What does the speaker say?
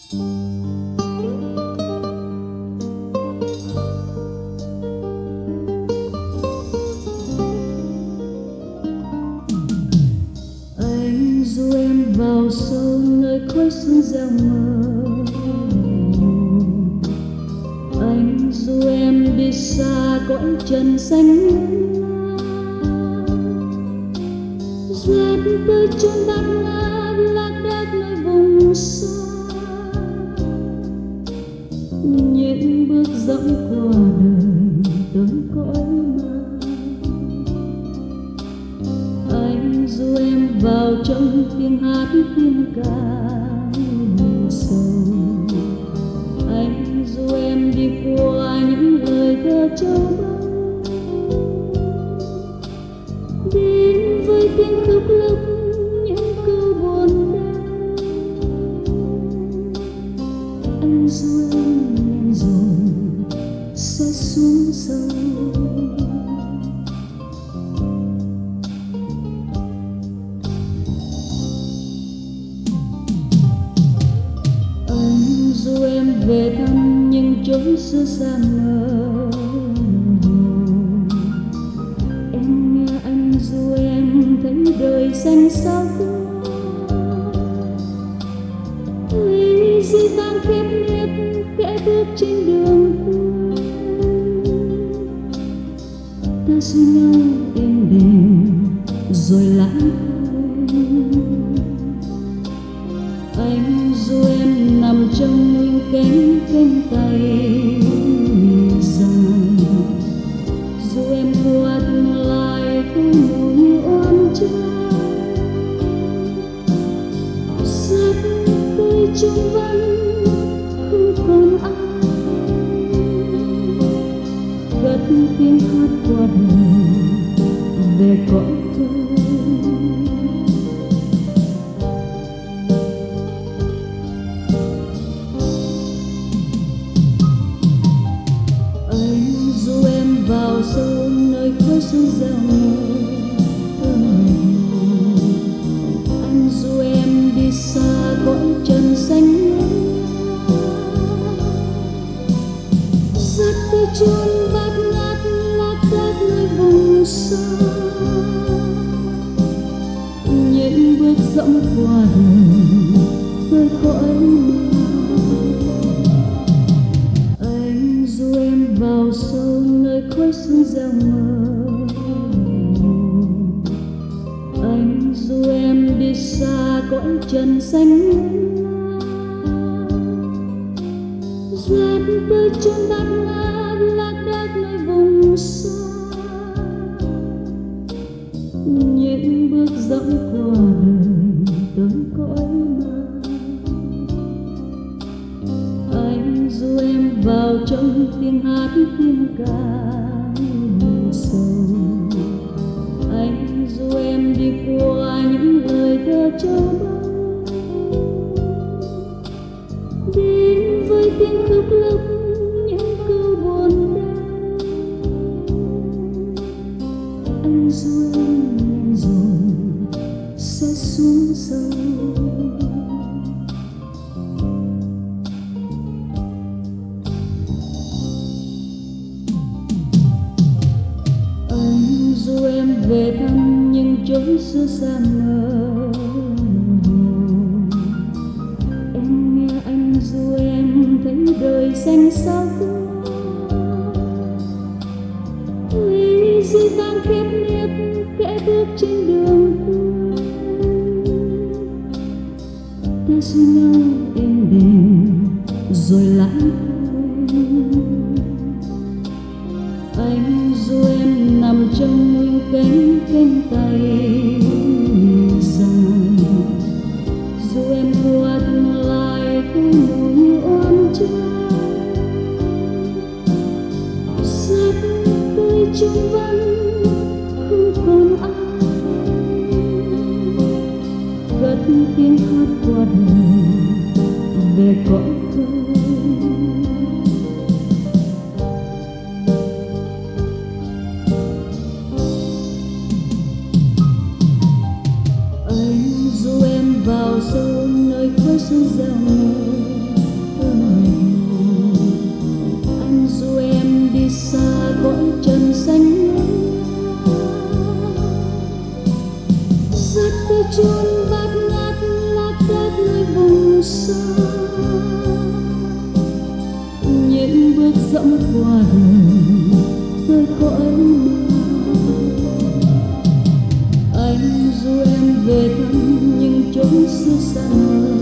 Anh du em vào sâu nơi khói sương gieo mờ, anh du em đi xa cõi trần xanh dạt tới chốn bát ngát lạc đác nơi vùng xa. Những bước dẫm qua đời tới cõi ma, anh du em vào trong tiếng hát tiếng ca sầu. Anh du em đi qua những lời thơ châu báu, đến với tiếng khóc lóc những câu buồn đau. Anh du em nhanh rồi sẽ xuống sâu. Anh du em về thăm những chốn xưa xa mờ, em nghe anh du em thấy đời xanh sao dĩ vãng khép nếp kẽ bước trên đường cũ. Ta du nhau êm đềm rồi lãng quên. Anh du em nằm trong những cánh tay dài, du em qua tương lai không mùi oan trái. Giấc tôi trông vắng không còn ai, cất tiếng hát qua đời về cõi tôi. Anh du em vào sâu nơi khói sương gieo mờ, anh du em đi xa cõi trần xanh dắt tới chốn bát ngát lạc đác nơi vùng xa. Những bước dẫm qua đời với cõi ma, anh du em vào sâu nơi khói sương gieo mờ, anh du em đi xa cõi trần xanh dạt tới chốn bát ngát lạc đác nơi vùng xa. Những bước dẫm qua đời tới cõi ma, anh du em vào trong tiếng hát tiếng ca sầu. Anh du em đi qua những lời thơ châu báu, đến với tiếng khóc lóc những câu buồn đau. Anh du em nhanh rồi sẽ xuống sâu. Anh du em về thăm những chốn xưa xa mờ, em nghe anh du em thấy đời xanh sao dĩ vãng khép nếp kẽ bước trên đường cũ. Ta du nhau êm đềm rồi lãng quên. Anh du em nằm trong những cánh tay dài, du em qua tương lai không mùi oan trái. Giấc tôi trông vắng không còn ai, cất tiếng hát qua đời về cõi tôi. Anh du em vào sâu nơi khói sương gieo mờ, xưa xa